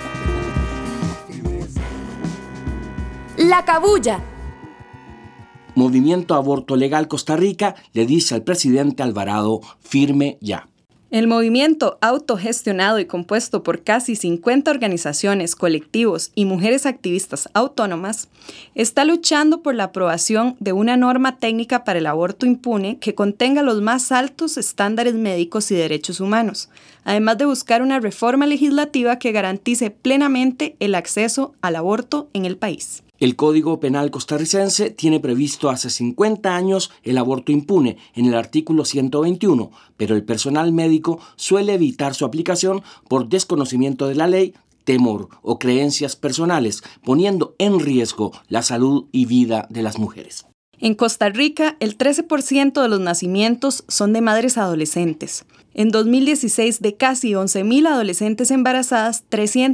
La Cabulla. Movimiento Aborto Legal Costa Rica le dice al presidente Alvarado: firme ya. El movimiento autogestionado y compuesto por casi 50 organizaciones, colectivos y mujeres activistas autónomas está luchando por la aprobación de una norma técnica para el aborto impune que contenga los más altos estándares médicos y derechos humanos, además de buscar una reforma legislativa que garantice plenamente el acceso al aborto en el país. El Código Penal costarricense tiene previsto hace 50 años el aborto impune en el artículo 121, pero el personal médico suele evitar su aplicación por desconocimiento de la ley, temor o creencias personales, poniendo en riesgo la salud y vida de las mujeres. En Costa Rica, el 13% de los nacimientos son de madres adolescentes. En 2016, de casi 11,000 adolescentes embarazadas,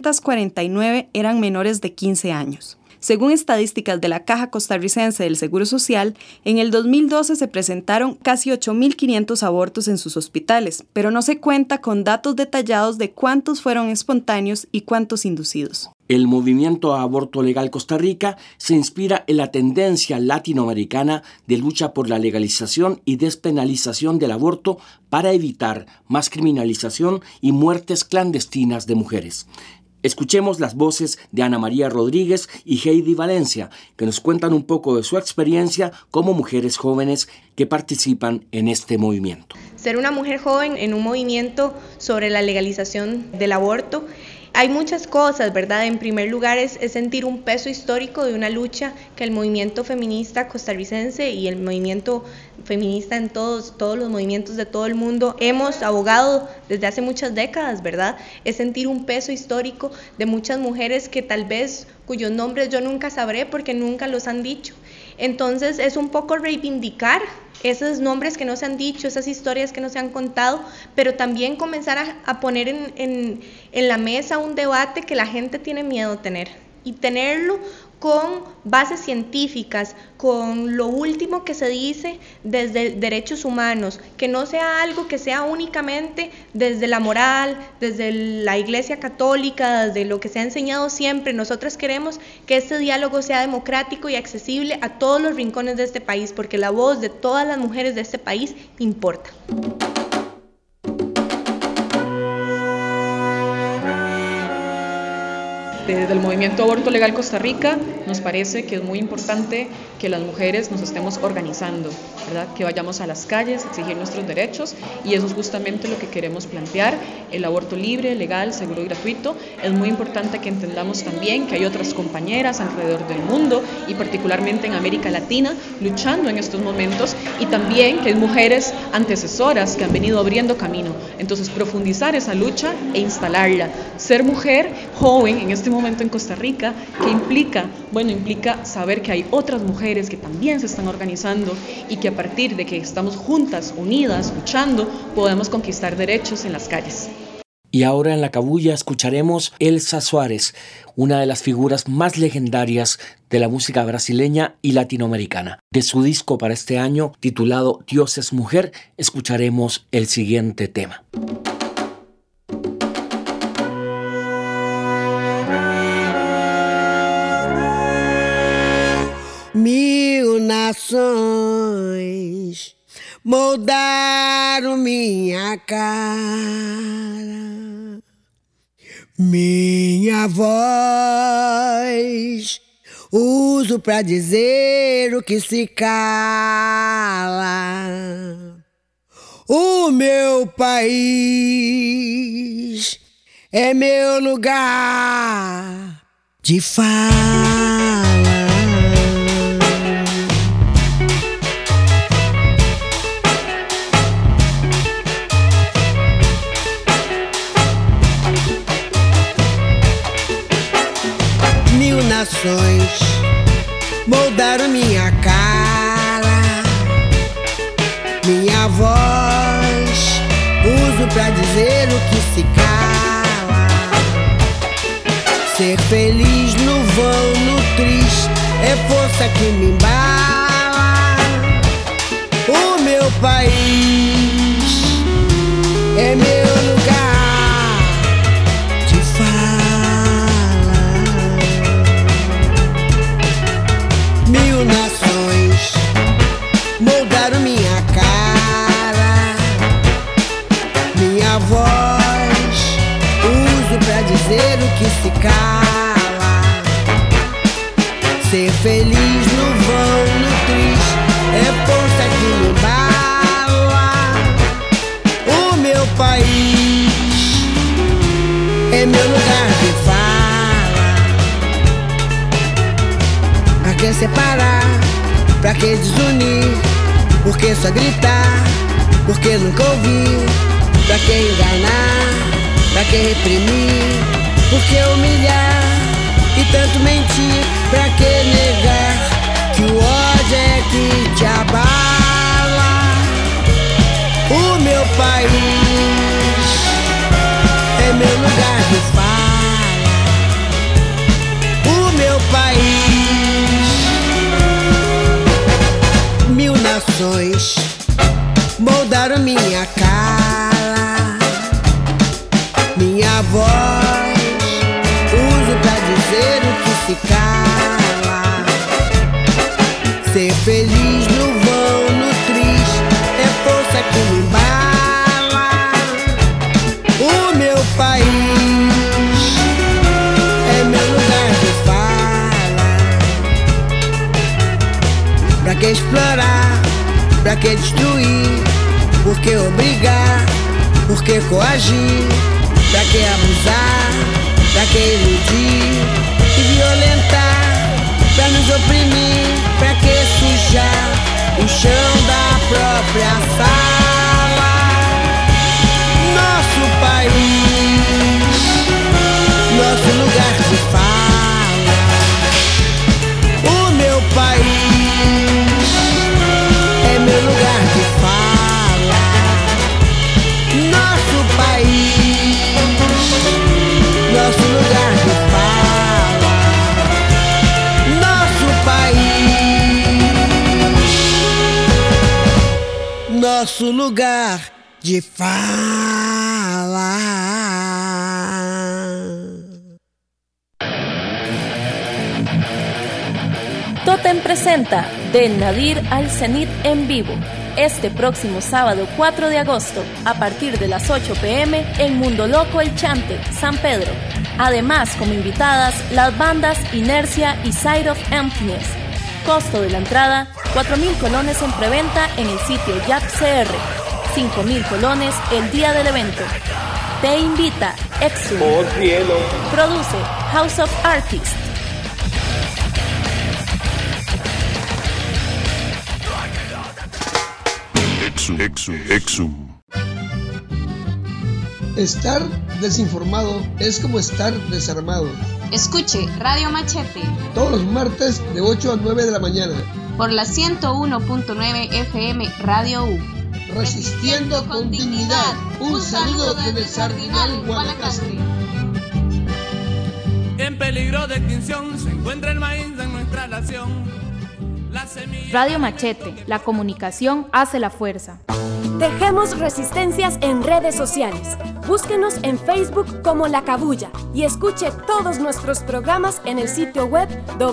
349 eran menores de 15 años. Según estadísticas de la Caja Costarricense del Seguro Social, en el 2012 se presentaron casi 8,500 abortos en sus hospitales, pero no se cuenta con datos detallados de cuántos fueron espontáneos y cuántos inducidos. El movimiento Aborto Legal Costa Rica se inspira en la tendencia latinoamericana de lucha por la legalización y despenalización del aborto para evitar más criminalización y muertes clandestinas de mujeres. Escuchemos las voces de Ana María Rodríguez y Heidi Valencia, que nos cuentan un poco de su experiencia como mujeres jóvenes que participan en este movimiento. Ser una mujer joven en un movimiento sobre la legalización del aborto, hay muchas cosas, ¿verdad? En primer lugar es sentir un peso histórico de una lucha que el movimiento feminista costarricense y el movimiento feminista en todos los movimientos de todo el mundo hemos abogado desde hace muchas décadas, ¿verdad? Es sentir un peso histórico de muchas mujeres que tal vez cuyos nombres yo nunca sabré porque nunca los han dicho. Entonces es un poco reivindicar esos nombres que no se han dicho, esas historias que no se han contado, pero también comenzar a poner en la mesa un debate que la gente tiene miedo a tener y tenerlo con bases científicas, con lo último que se dice desde derechos humanos, que no sea algo que sea únicamente desde la moral, desde la Iglesia Católica, desde lo que se ha enseñado siempre. Nosotras queremos que este diálogo sea democrático y accesible a todos los rincones de este país, porque la voz de todas las mujeres de este país importa. Desde el movimiento Aborto Legal Costa Rica nos parece que es muy importante que las mujeres nos estemos organizando, ¿verdad? Que vayamos a las calles a exigir nuestros derechos, y eso es justamente lo que queremos plantear, el aborto libre, legal, seguro y gratuito. Es muy importante que entendamos también que hay otras compañeras alrededor del mundo y particularmente en América Latina luchando en estos momentos, y también que hay mujeres antecesoras que han venido abriendo camino. Entonces profundizar esa lucha e instalarla. Ser mujer joven en este momento en Costa Rica, ¿qué implica? Bueno, implica saber que hay otras mujeres que también se están organizando y que a partir de que estamos juntas, unidas, luchando, podemos conquistar derechos en las calles. Y ahora en la cabulla escucharemos Elsa Suárez, una de las figuras más legendarias de la música brasileña y latinoamericana. De su disco para este año, titulado Dios es Mujer, escucharemos el siguiente tema. Mil nações moldaram minha cara, minha voz uso pra dizer o que se cala. O meu país é meu lugar de fala. Nações moldaram minha cara, minha voz uso pra dizer o que se cala. Ser feliz no vão, no triste, é força que me embala. O meu país é meu lugar de fala. Mil nações moldaram minha cara, minha voz uso pra dizer o que se cala. Ser feliz no vão, no triste, é força que me embala. Pra que desunir? Por que só gritar? Por que nunca ouvir? Pra que enganar? Pra que reprimir? Por que humilhar? E tanto mentir? Pra que negar? Que o ódio é que te abala. O meu país é meu lugar de fala. O meu país, 1000 nações moldaram minha cara, minha voz uso pra dizer o que se cala. Ser feliz no vão, no tris, é força que me embala. O meu país é meu lugar de fala. Pra que explorar? Pra que destruir? Por que obrigar? Por que coagir? Pra que abusar? Pra que iludir e violentar? Pra nos oprimir? Pra que sujar o chão da própria sala? Nosso país, nosso lugar de fala. O meu país é meu lugar de fala. Nosso país, nosso lugar de fala. Nosso país, nosso lugar de fala. Totem presenta Del Nadir al Cenit en vivo, este próximo sábado 4 de agosto, a partir de las 8 p.m. en Mundo Loco El Chante, San Pedro. Además, como invitadas, las bandas Inercia y Side of Emptiness. Costo de la entrada, 4,000 colones en preventa en el sitio YapCR, 5,000 colones el día del evento. Te invita Exum. ¡Oh, cielo! Produce House of Artists. Exum. Estar desinformado es como estar desarmado. Escuche Radio Machete todos los martes de 8 a 9 de la mañana por la 101.9 FM Radio U. Resistiendo con dignidad. Un saludo desde el Sardinal, Guanacaste. En peligro de extinción se encuentra el maíz en nuestra nación. Radio Machete, la comunicación hace la fuerza. Tejemos resistencias en redes sociales. Búsquenos en Facebook como La Cabulla y escuche todos nuestros programas en el sitio web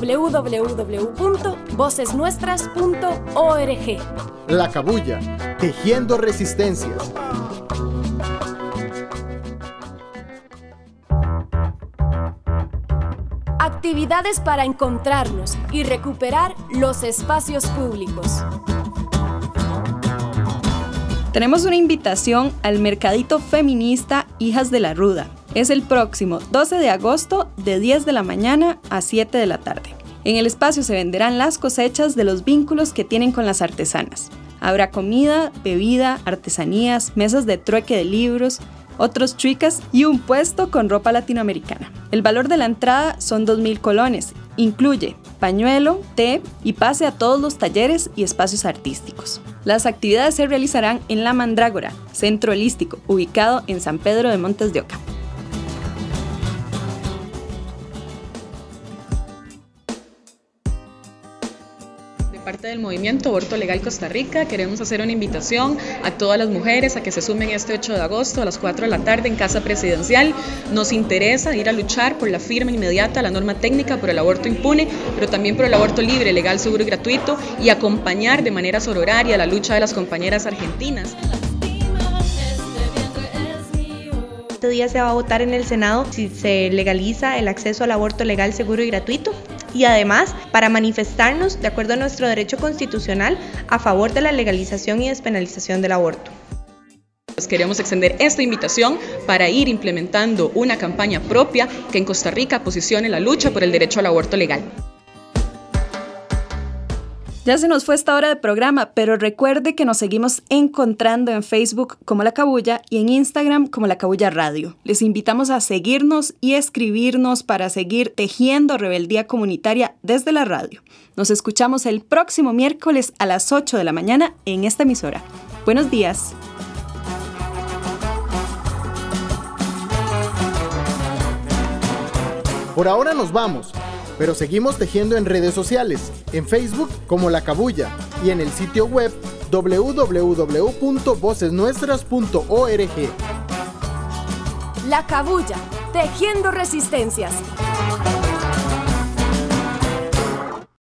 www.vocesnuestras.org. La Cabulla, tejiendo resistencias. Actividades para encontrarnos y recuperar los espacios públicos. Tenemos una invitación al Mercadito Feminista Hijas de la Ruda. Es el próximo 12 de agosto de 10 de la mañana a 7 de la tarde. En el espacio se venderán las cosechas de los vínculos que tienen con las artesanas. Habrá comida, bebida, artesanías, mesas de trueque de libros, otros tricas y un puesto con ropa latinoamericana. El valor de la entrada son 2,000 colones. Incluye pañuelo, té y pase a todos los talleres y espacios artísticos. Las actividades se realizarán en La Mandrágora, centro holístico, ubicado en San Pedro de Montes de Oca. Parte del movimiento Aborto Legal Costa Rica, queremos hacer una invitación a todas las mujeres a que se sumen este 8 de agosto a las 4 de la tarde en Casa Presidencial. Nos interesa ir a luchar por la firma inmediata a la norma técnica por el aborto impune, pero también por el aborto libre, legal, seguro y gratuito, y acompañar de manera sororaria la lucha de las compañeras argentinas. Este día se va a votar en el Senado si se legaliza el acceso al aborto legal, seguro y gratuito. Y además, para manifestarnos, de acuerdo a nuestro derecho constitucional, a favor de la legalización y despenalización del aborto. Queremos extender esta invitación para ir implementando una campaña propia que en Costa Rica posicione la lucha por el derecho al aborto legal. Ya se nos fue esta hora de programa, pero recuerde que nos seguimos encontrando en Facebook como La Cabulla y en Instagram como La Cabulla Radio. Les invitamos a seguirnos y escribirnos para seguir tejiendo rebeldía comunitaria desde la radio. Nos escuchamos el próximo miércoles a las 8 de la mañana en esta emisora. Buenos días. Por ahora nos vamos, pero seguimos tejiendo en redes sociales, en Facebook como La Cabulla y en el sitio web www.vocesnuestras.org. La Cabulla, tejiendo resistencias.